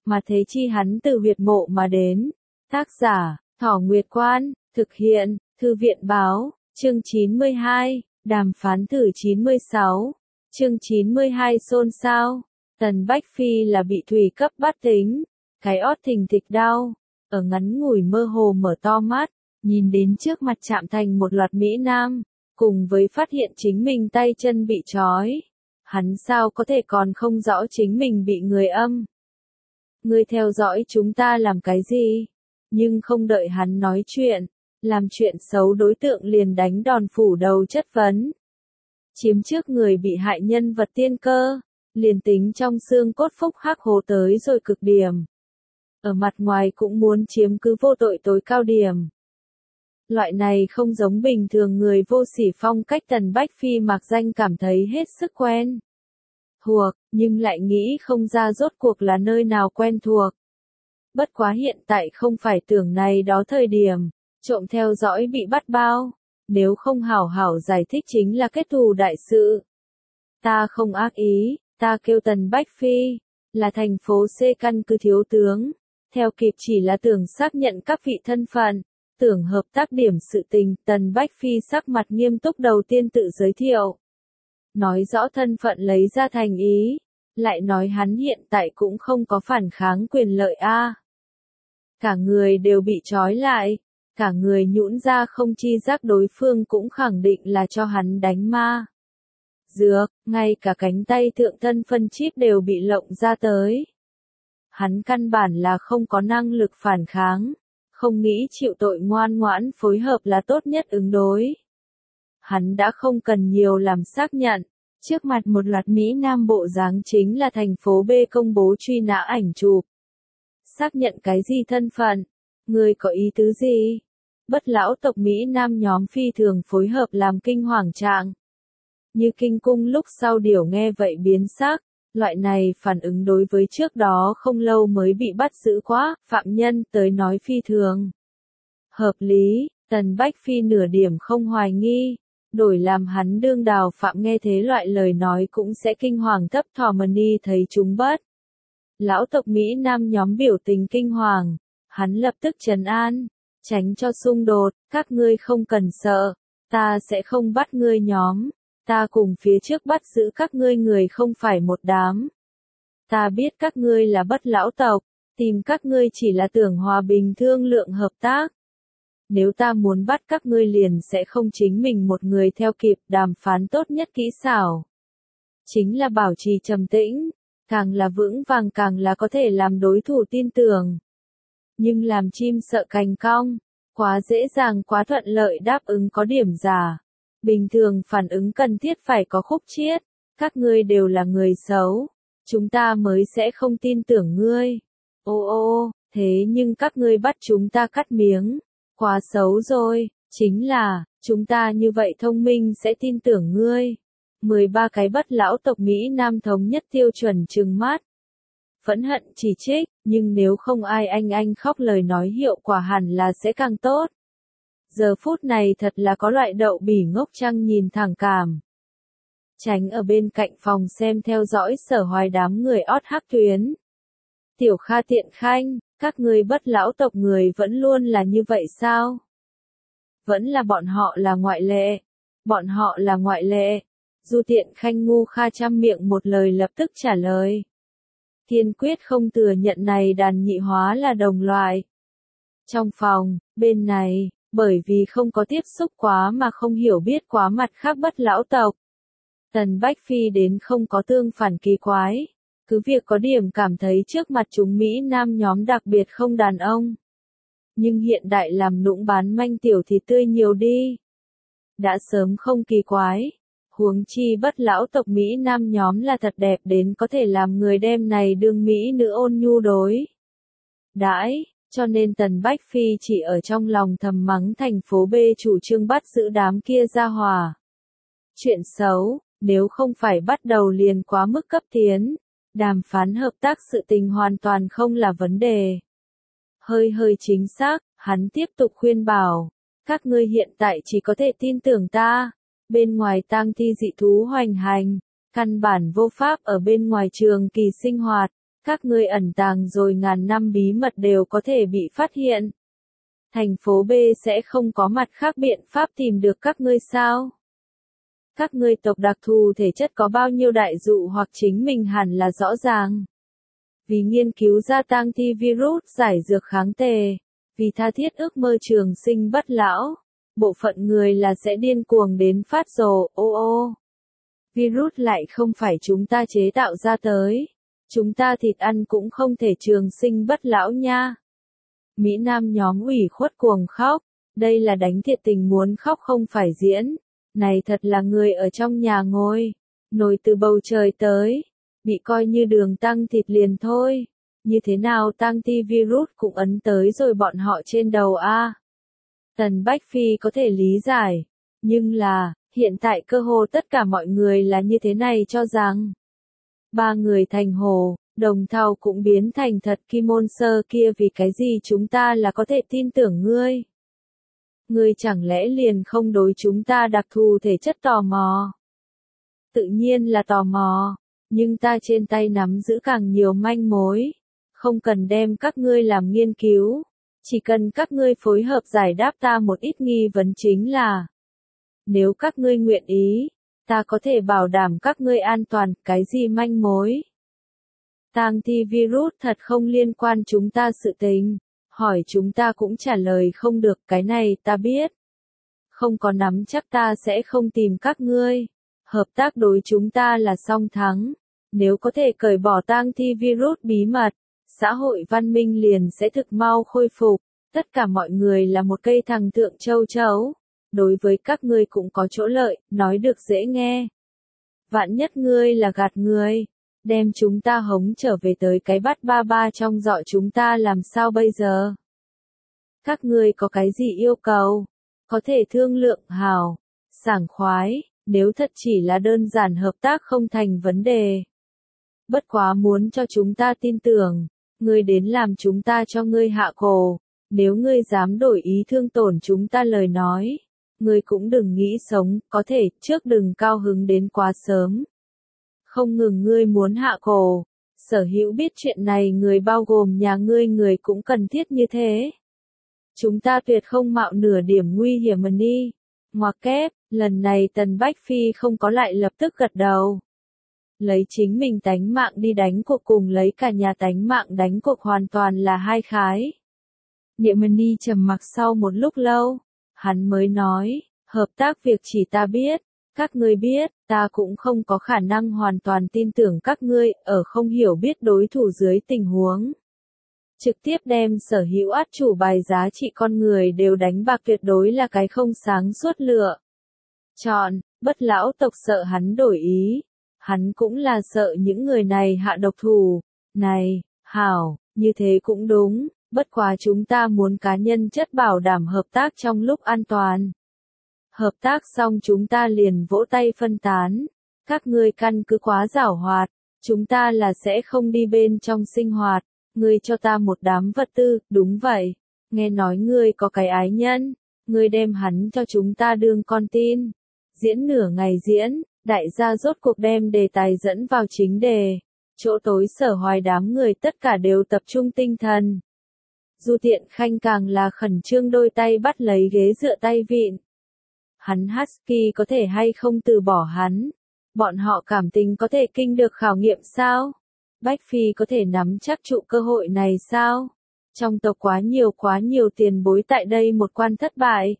mà thế chi hắn từ huyệt mộ mà đến. Tác giả, Thỏ Nguyệt Quan, thực hiện, Thư viện báo, chương 92, đàm phán thử 96, chương 92 xôn xao. Tần Bách Phi là bị thủy cấp bát tính, cái ót thình thịch đau, ở ngắn ngủi mơ hồ mở to mắt, nhìn đến trước mặt chạm thành một loạt mỹ nam, cùng với phát hiện chính mình tay chân bị trói. Hắn sao có thể còn không rõ chính mình bị người âm. Ngươi theo dõi chúng ta làm cái gì? Nhưng không đợi hắn nói chuyện, làm chuyện xấu đối tượng liền đánh đòn phủ đầu chất vấn. Chiếm trước người bị hại nhân vật tiên cơ, liền tính trong xương cốt phúc hắc hố tới rồi cực điểm. Ở mặt ngoài cũng muốn chiếm cứ vô tội tối cao điểm. Loại này không giống bình thường người vô sỉ phong cách Tần Bách Phi mặc danh cảm thấy hết sức quen thuộc, nhưng lại nghĩ không ra rốt cuộc là nơi nào quen thuộc. Bất quá hiện tại không phải tưởng này đó thời điểm, trộm theo dõi bị bắt bao, nếu không hảo hảo giải thích chính là kết thù đại sự. Ta không ác ý, ta kêu Tần Bách Phi, là thành phố C căn cứ thiếu tướng, theo kịp chỉ là tưởng xác nhận các vị thân phận, tưởng hợp tác điểm sự tình. Tần Bách Phi sắc mặt nghiêm túc đầu tiên tự giới thiệu. Nói rõ thân phận lấy ra thành ý, lại nói hắn hiện tại cũng không có phản kháng quyền lợi a. Cả người đều bị trói lại, cả người nhũn ra không chi giác đối phương cũng khẳng định là cho hắn đánh ma. Dược, ngay cả cánh tay thượng thân phân chip đều bị lộng ra tới. Hắn căn bản là không có năng lực phản kháng, không nghĩ chịu tội ngoan ngoãn phối hợp là tốt nhất ứng đối. Hắn đã không cần nhiều làm xác nhận, trước mặt một loạt Mỹ Nam bộ dáng chính là thành phố B công bố truy nã ảnh chụp. Xác nhận cái gì thân phận? Người có ý tứ gì? Bất lão tộc Mỹ Nam nhóm phi thường phối hợp làm kinh hoàng trạng. Như kinh cung lúc sau điều nghe vậy biến sắc, loại này phản ứng đối với trước đó không lâu mới bị bắt giữ quá, phạm nhân tới nói phi thường. Hợp lý, Tần Bách Phi nửa điểm không hoài nghi, đổi làm hắn đương đào phạm nghe thế loại lời nói cũng sẽ kinh hoàng thấp thỏm ni thấy chúng bất. Lão tộc Mỹ Nam nhóm biểu tình kinh hoàng, hắn lập tức trấn an, tránh cho xung đột, các ngươi không cần sợ, ta sẽ không bắt ngươi nhóm. Ta cùng phía trước bắt giữ các ngươi người không phải một đám. Ta biết các ngươi là bất lão tộc, tìm các ngươi chỉ là tưởng hòa bình thương lượng hợp tác. Nếu ta muốn bắt các ngươi liền sẽ không chính mình một người theo kịp. Đàm phán tốt nhất kỹ xảo chính là bảo trì trầm tĩnh, càng là vững vàng càng là có thể làm đối thủ tin tưởng. Nhưng làm chim sợ cành cong, quá dễ dàng quá thuận lợi đáp ứng có điểm giả. Bình thường phản ứng cần thiết phải có khúc chiết, các ngươi đều là người xấu, chúng ta mới sẽ không tin tưởng ngươi. Ô, thế nhưng các ngươi bắt chúng ta cắt miếng, quá xấu rồi, chính là, chúng ta như vậy thông minh sẽ tin tưởng ngươi. 13 cái bất lão tộc Mỹ Nam thống nhất tiêu chuẩn trừng mắt. Phẫn hận chỉ trích, nhưng nếu không ai anh khóc lời nói hiệu quả hẳn là sẽ càng tốt. Giờ phút này thật là có loại đậu bỉ ngốc trăng nhìn thẳng cảm. Tránh ở bên cạnh phòng xem theo dõi Sở Hoài đám người ót hắc tuyến. Tiểu Kha Tiện Khanh, các ngươi bất lão tộc người vẫn luôn là như vậy sao? Vẫn là bọn họ là ngoại lệ. Bọn họ là ngoại lệ. Du Tiện Khanh ngu kha trăm miệng một lời lập tức trả lời. Kiên quyết không thừa nhận này đàn nhị hóa là đồng loại. Trong phòng, bên này, bởi vì không có tiếp xúc quá mà không hiểu biết quá mặt khác bất lão tộc. Tần Bách Phi đến không có tương phản kỳ quái. Cứ việc có điểm cảm thấy trước mặt chúng Mỹ Nam nhóm đặc biệt không đàn ông. Nhưng hiện đại làm nũng bán manh tiểu thì tươi nhiều đi. Đã sớm không kỳ quái. Huống chi bất lão tộc Mỹ Nam nhóm là thật đẹp đến có thể làm người đem này đương Mỹ nữ ôn nhu đối đãi. Cho nên Tần Bách Phi chỉ ở trong lòng thầm mắng thành phố B chủ trương bắt giữ đám kia ra hỏa. Chuyện xấu, nếu không phải bắt đầu liền quá mức cấp tiến, đàm phán hợp tác sự tình hoàn toàn không là vấn đề. Hơi chính xác, hắn tiếp tục khuyên bảo, các ngươi hiện tại chỉ có thể tin tưởng ta, bên ngoài tang thi dị thú hoành hành, căn bản vô pháp ở bên ngoài trường kỳ sinh hoạt, Các ngươi ẩn tàng rồi ngàn năm bí mật đều có thể bị phát hiện. Thành phố B sẽ không có mặt khác biện pháp tìm được các ngươi sao? Các ngươi tộc đặc thù thể chất có bao nhiêu đại dụ hoặc chính mình hẳn là rõ ràng. Vì nghiên cứu ra tang thi virus giải dược kháng tề, vì tha thiết ước mơ trường sinh bất lão, bộ phận người là sẽ điên cuồng đến phát rồ, Virus lại không phải chúng ta chế tạo ra tới. Chúng ta thịt ăn cũng không thể trường sinh bất lão nha. Mỹ Nam nhóm ủy khuất cuồng khóc, đây là đánh thiệt tình muốn khóc không phải diễn. Này thật là người ở trong nhà ngồi, nổi từ bầu trời tới, bị coi như đường tăng thịt liền thôi. Như thế nào tăng thi virus cũng ấn tới rồi bọn họ trên đầu a. Tần Bách Phi có thể lý giải, nhưng là, hiện tại cơ hồ tất cả mọi người là như thế này cho rằng. Ba người thành hồ, đồng thau cũng biến thành thật Kim Môn Sơ kia vì cái gì chúng ta là có thể tin tưởng ngươi. Ngươi chẳng lẽ liền không đối chúng ta đặc thù thể chất tò mò? Tự nhiên là tò mò, nhưng ta trên tay nắm giữ càng nhiều manh mối. Không cần đem các ngươi làm nghiên cứu, chỉ cần các ngươi phối hợp giải đáp ta một ít nghi vấn chính là. Nếu các ngươi nguyện ý, ta có thể bảo đảm các ngươi an toàn, cái gì manh mối? Tang thi virus thật không liên quan chúng ta sự tình, hỏi chúng ta cũng trả lời không được, cái này ta biết. Không có nắm chắc ta sẽ không tìm các ngươi. Hợp tác đối chúng ta là song thắng. Nếu có thể cởi bỏ tang thi virus bí mật, xã hội văn minh liền sẽ thực mau khôi phục. Tất cả mọi người là một cây thằng thượng châu chấu. Đối với các ngươi cũng có chỗ lợi, nói được dễ nghe. Vạn nhất ngươi là gạt người, đem chúng ta hống trở về tới cái bát ba ba trong dọ chúng ta làm sao bây giờ? Các ngươi có cái gì yêu cầu? Có thể thương lượng hào, sảng khoái, nếu thật chỉ là đơn giản hợp tác không thành vấn đề. Bất quá muốn cho chúng ta tin tưởng, ngươi đến làm chúng ta cho ngươi hạ cổ, nếu ngươi dám đổi ý thương tổn chúng ta lời nói. Ngươi cũng đừng nghĩ sống, có thể, trước đừng cao hứng đến quá sớm. Không ngừng ngươi muốn hạ cổ, sở hữu biết chuyện này người bao gồm nhà ngươi người cũng cần thiết như thế. Chúng ta tuyệt không mạo nửa điểm nguy hiểm mà đi. Ngoặc kép, lần này Tần Bách Phi không có lại lập tức gật đầu. Lấy chính mình tánh mạng đi đánh cuộc cùng lấy cả nhà tánh mạng đánh cuộc hoàn toàn là hai khái. Niệm Mani trầm mặc sau một lúc lâu. Hắn mới nói, hợp tác việc chỉ ta biết, các ngươi biết, ta cũng không có khả năng hoàn toàn tin tưởng các ngươi, ở không hiểu biết đối thủ dưới tình huống. Trực tiếp đem sở hữu át chủ bài giá trị con người đều đánh bạc tuyệt đối là cái không sáng suốt lựa. Chọn, bất lão tộc sợ hắn đổi ý, hắn cũng là sợ những người này hạ độc thủ, này, hảo, như thế cũng đúng. Bất quá chúng ta muốn cá nhân chất bảo đảm hợp tác trong lúc an toàn. Hợp tác xong chúng ta liền vỗ tay phân tán. Các ngươi căn cứ quá giảo hoạt, chúng ta là sẽ không đi bên trong sinh hoạt. Ngươi cho ta một đám vật tư, đúng vậy. Nghe nói ngươi có cái ái nhân, ngươi đem hắn cho chúng ta đương con tin. Diễn nửa ngày diễn, đại gia rốt cuộc đem đề tài dẫn vào chính đề. Chỗ tối Sở Hoài đám người tất cả đều tập trung tinh thần. Du Tiện Khanh càng là khẩn trương đôi tay bắt lấy ghế dựa tay vịn. Hắn Husky có thể hay không từ bỏ hắn? Bọn họ cảm tình có thể kinh được khảo nghiệm sao? Bách Phi có thể nắm chắc trụ cơ hội này sao? Trong tộc quá nhiều tiền bối tại đây một quan thất bại.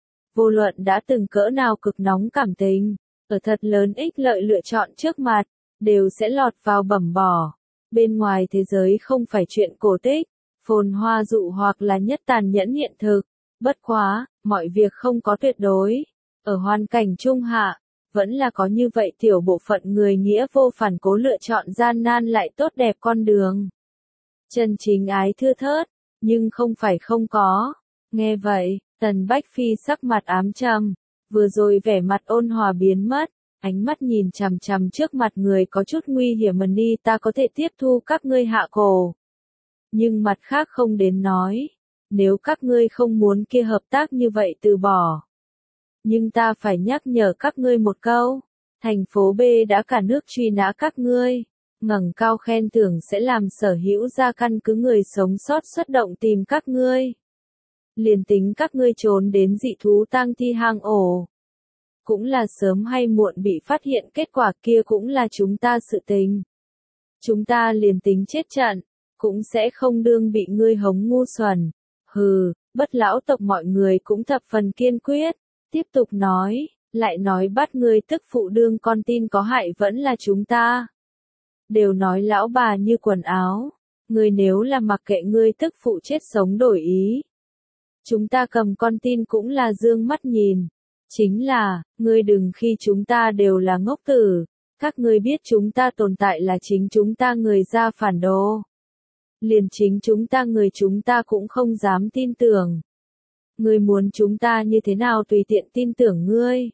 Vô luận đã từng cỡ nào cực nóng cảm tình, ở thật lớn ích lợi lựa chọn trước mặt, đều sẽ lọt vào bẩm bỏ. Bên ngoài thế giới không phải chuyện cổ tích. Phồn hoa dụ hoặc là nhất tàn nhẫn hiện thực. Bất quá, mọi việc không có tuyệt đối. Ở hoàn cảnh trung hạ, vẫn là có như vậy tiểu bộ phận người nghĩa vô phản cố lựa chọn gian nan lại tốt đẹp con đường. Chân chính ái thưa thớt, nhưng không phải không có. Nghe vậy, Tần Bách Phi sắc mặt ám trầm, vừa rồi vẻ mặt ôn hòa biến mất, ánh mắt nhìn chằm chằm trước mặt người có chút nguy hiểm đi, ta có thể tiếp thu các ngươi hạ cổ. Nhưng mặt khác không đến nói, nếu các ngươi không muốn kia hợp tác như vậy từ bỏ. Nhưng ta phải nhắc nhở các ngươi một câu, thành phố B đã cả nước truy nã các ngươi, ngẩng cao khen thưởng sẽ làm Sở Hữu ra căn cứ người sống sót xuất động tìm các ngươi. Liền tính các ngươi trốn đến dị thú tang thi hang ổ, cũng là sớm hay muộn bị phát hiện, kết quả kia cũng là chúng ta sự tình. Chúng ta liền tính chết trận, cũng sẽ không đương bị ngươi hống ngu xuẩn. Hừ, Bất lão tộc mọi người cũng thập phần kiên quyết, tiếp tục nói, lại nói bắt ngươi tức phụ đương con tin có hại vẫn là chúng ta. Đều nói lão bà như quần áo, ngươi nếu là mặc kệ ngươi tức phụ chết sống đổi ý. Chúng ta cầm con tin cũng là dương mắt nhìn. Chính là, ngươi đừng khi chúng ta đều là ngốc tử, các ngươi biết chúng ta tồn tại là chính chúng ta người ra phản đồ. Liền chính chúng ta cũng không dám tin tưởng. Ngươi muốn chúng ta như thế nào tùy tiện tin tưởng ngươi.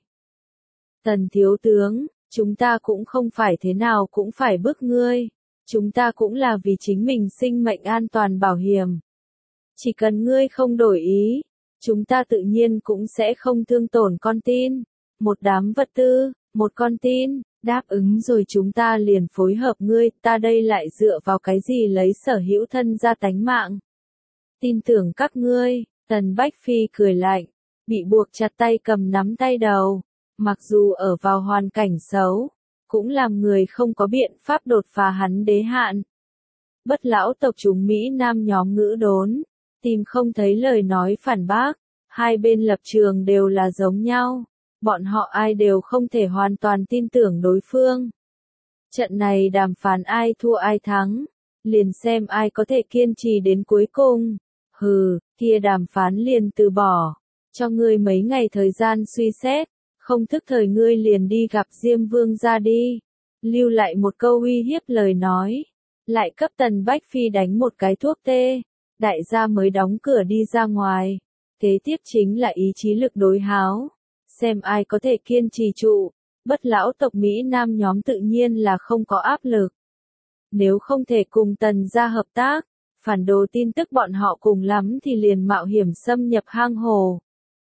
Tần thiếu tướng, chúng ta cũng không phải thế nào cũng phải bức ngươi. Chúng ta cũng là vì chính mình sinh mệnh an toàn bảo hiểm. Chỉ cần ngươi không đổi ý, chúng ta tự nhiên cũng sẽ không thương tổn con tin. Một đám vật tư, một con tin, đáp ứng rồi chúng ta liền phối hợp ngươi, ta đây lại dựa vào cái gì lấy Sở Hữu thân ra tánh mạng. Tin tưởng các ngươi, Tần Bách Phi cười lạnh, bị buộc chặt tay cầm nắm tay đầu, mặc dù ở vào hoàn cảnh xấu, cũng làm người không có biện pháp đột phá hắn đế hạn. Bất lão tộc chúng Mỹ Nam nhóm ngữ đốn, tìm không thấy lời nói phản bác, hai bên lập trường đều là giống nhau, bọn họ ai đều không thể hoàn toàn tin tưởng đối phương. Trận này đàm phán ai thua ai thắng, liền xem ai có thể kiên trì đến cuối cùng. Hừ, kia đàm phán liền từ bỏ, cho ngươi mấy ngày thời gian suy xét, không thức thời ngươi liền đi gặp Diêm Vương ra đi. Lưu lại một câu uy hiếp lời nói, lại cấp Tần Bách Phi đánh một cái thuốc tê, đại gia mới đóng cửa đi ra ngoài. Kế tiếp chính là ý chí lực đối háo, xem ai có thể kiên trì trụ. Bất lão tộc Mỹ Nam nhóm tự nhiên là không có áp lực. Nếu không thể cùng Tần gia hợp tác, phản đồ tin tức bọn họ cùng lắm thì liền mạo hiểm xâm nhập hang hồ.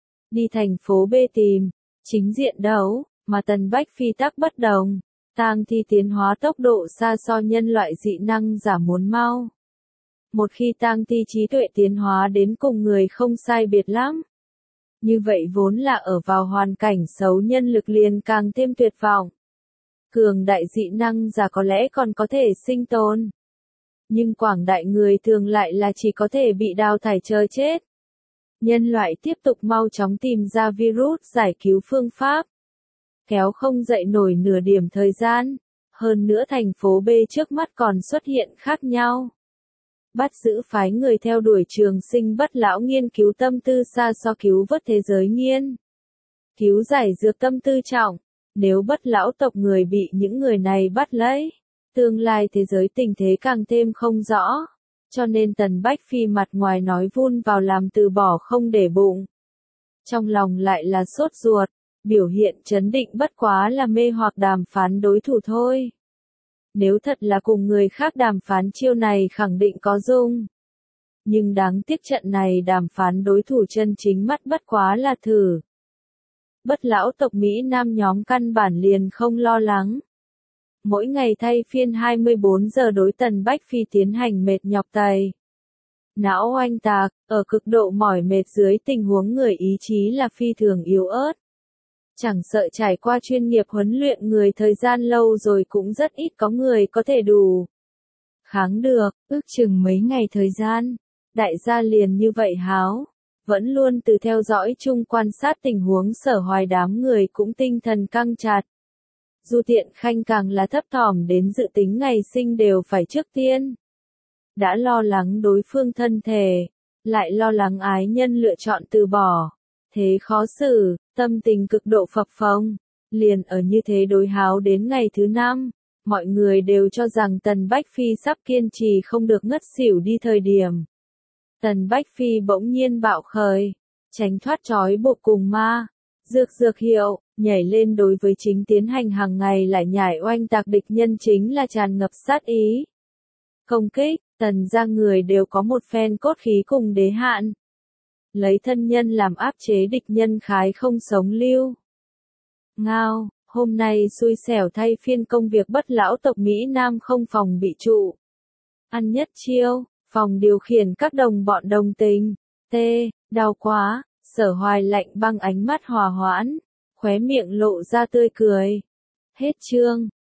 Đi thành phố B tìm, chính diện đấu, mà Tần Bách Phi tắc bất đồng. Tang thi tiến hóa tốc độ xa so nhân loại dị năng giả muốn mau. Một khi tang thi trí tuệ tiến hóa đến cùng người không sai biệt lắm. Như vậy vốn là ở vào hoàn cảnh xấu nhân lực liền càng thêm tuyệt vọng. Cường đại dị năng giả có lẽ còn có thể sinh tồn. Nhưng quảng đại người thường lại là chỉ có thể bị đào thải chờ chết. Nhân loại tiếp tục mau chóng tìm ra virus giải cứu phương pháp. Kéo không dậy nổi nửa điểm thời gian. Hơn nữa thành phố B trước mắt còn xuất hiện khác nhau. Bắt giữ phái người theo đuổi trường sinh bất lão nghiên cứu tâm tư xa so cứu vớt thế giới nghiên. Cứu giải dược tâm tư trọng. Nếu bất lão tộc người bị những người này bắt lấy, tương lai thế giới tình thế càng thêm không rõ. Cho nên Tần Bách Phi mặt ngoài nói vun vào làm từ bỏ không để bụng. Trong lòng lại là sốt ruột, biểu hiện trấn định bất quá là mê hoặc đàm phán đối thủ thôi. Nếu thật là cùng người khác đàm phán chiêu này khẳng định có dung. Nhưng đáng tiếc trận này đàm phán đối thủ chân chính mắt bất quá là thử. Bất lão tộc Mỹ Nam nhóm căn bản liền không lo lắng. Mỗi ngày thay phiên 24 giờ đối Tần Bách Phi tiến hành mệt nhọc tày. Não oanh tạc, ở cực độ mỏi mệt dưới tình huống người ý chí là phi thường yếu ớt. Chẳng sợ trải qua chuyên nghiệp huấn luyện người thời gian lâu rồi cũng rất ít có người có thể đủ kháng được, ước chừng mấy ngày thời gian. Đại gia liền như vậy háo, vẫn luôn từ theo dõi chung quan sát tình huống Sở Hoài đám người cũng tinh thần căng chặt. Du Tiện Khanh càng là thấp thỏm đến dự tính ngày sinh đều phải trước tiên. Đã lo lắng đối phương thân thể, lại lo lắng ái nhân lựa chọn từ bỏ. Thế khó xử, tâm tình cực độ phập phồng. Liền ở như thế đối háo đến ngày thứ 5, mọi người đều cho rằng Tần Bách Phi sắp kiên trì không được ngất xỉu đi thời điểm. Tần Bách Phi bỗng nhiên bạo khởi, tránh thoát trói buộc cùng ma. Dược hiệu, nhảy lên đối với chính tiến hành hàng ngày lại nhảy oanh tạc địch nhân chính là tràn ngập sát ý. Công kích, Tần gia người đều có một phen cốt khí cùng đế hạn. Lấy thân nhân làm áp chế địch nhân khái không sống lưu. Ngao, Hôm nay xui xẻo thay phiên công việc bất lão tộc Mỹ Nam không phòng bị trụ. Ăn nhất chiêu, phòng điều khiển các đồng bọn đồng tình. T, đau quá, Sở Hoài lạnh băng ánh mắt hòa hoãn, khóe miệng lộ ra tươi cười. Hết chương.